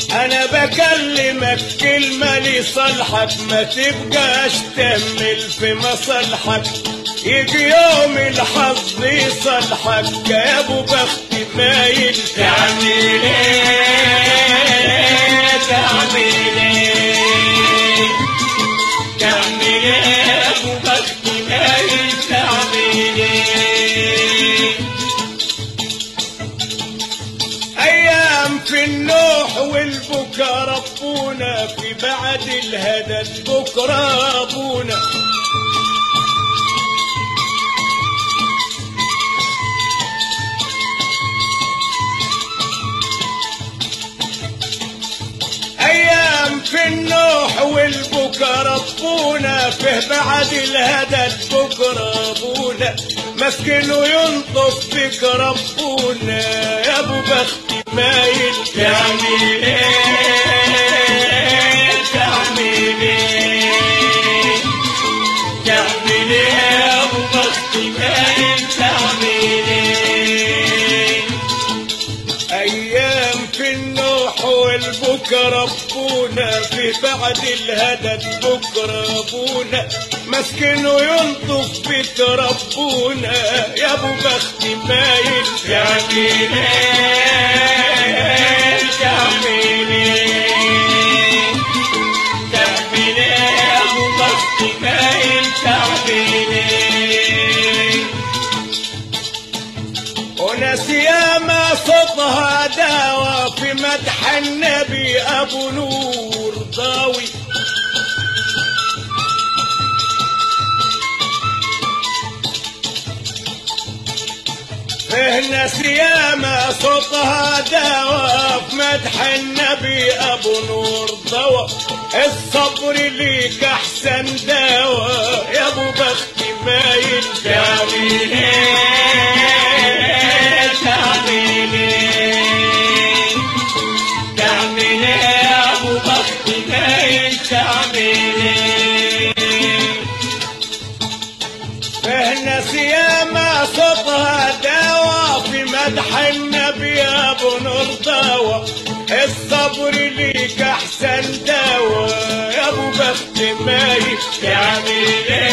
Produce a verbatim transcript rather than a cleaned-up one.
انا بكلمك كلمة لصالحك، ما تبقاش تهمل في مصالحك، يجي يوم الحظ يصالحك يا ابو بخت مايل. تعمل ايه تعمل ايه تعمل ايه يا ابو بخت مايل تعمل ايه؟ ايام في النوح والبكا ربونا، في بعد الهدد بكره ابونا. ايام في النوح والبكا ربونا، فيه بعد الهدد بكره ابونا، مسكن وينطف بك ربونا يا ابو بخت مايل. تعمل ايه تعمل ايه تعمل ايه يا ابو بخت مايل تعمل ايه؟ ايام في النوح والبكا ربونا، في بعد الهدد بكره ابونا، مسكن وينطف بك ربونا يا ابو بخت مايل. تعمل ايه تعمل ايه تعمل ايه يا ابو بخت مايل تعمل ايه؟ وناس ياما صوتها داوى في مدح النبي ابو نور ضاوي، فيه ناس ياما صوتها داوى في مدح النبي ابو نور ضوى، الصبر ليك احسن داوى يا ابو بخت مايل. تعمل ايه تعمل ايه تعمل ايه يا ابو بخت مايل تعمل ايه؟ فيه ناس ياما صوتها داوى في مدح النبي ابو نور ضوى، الصبر ليك احسن داوى يا ابو بخت مايل. تعمل ايه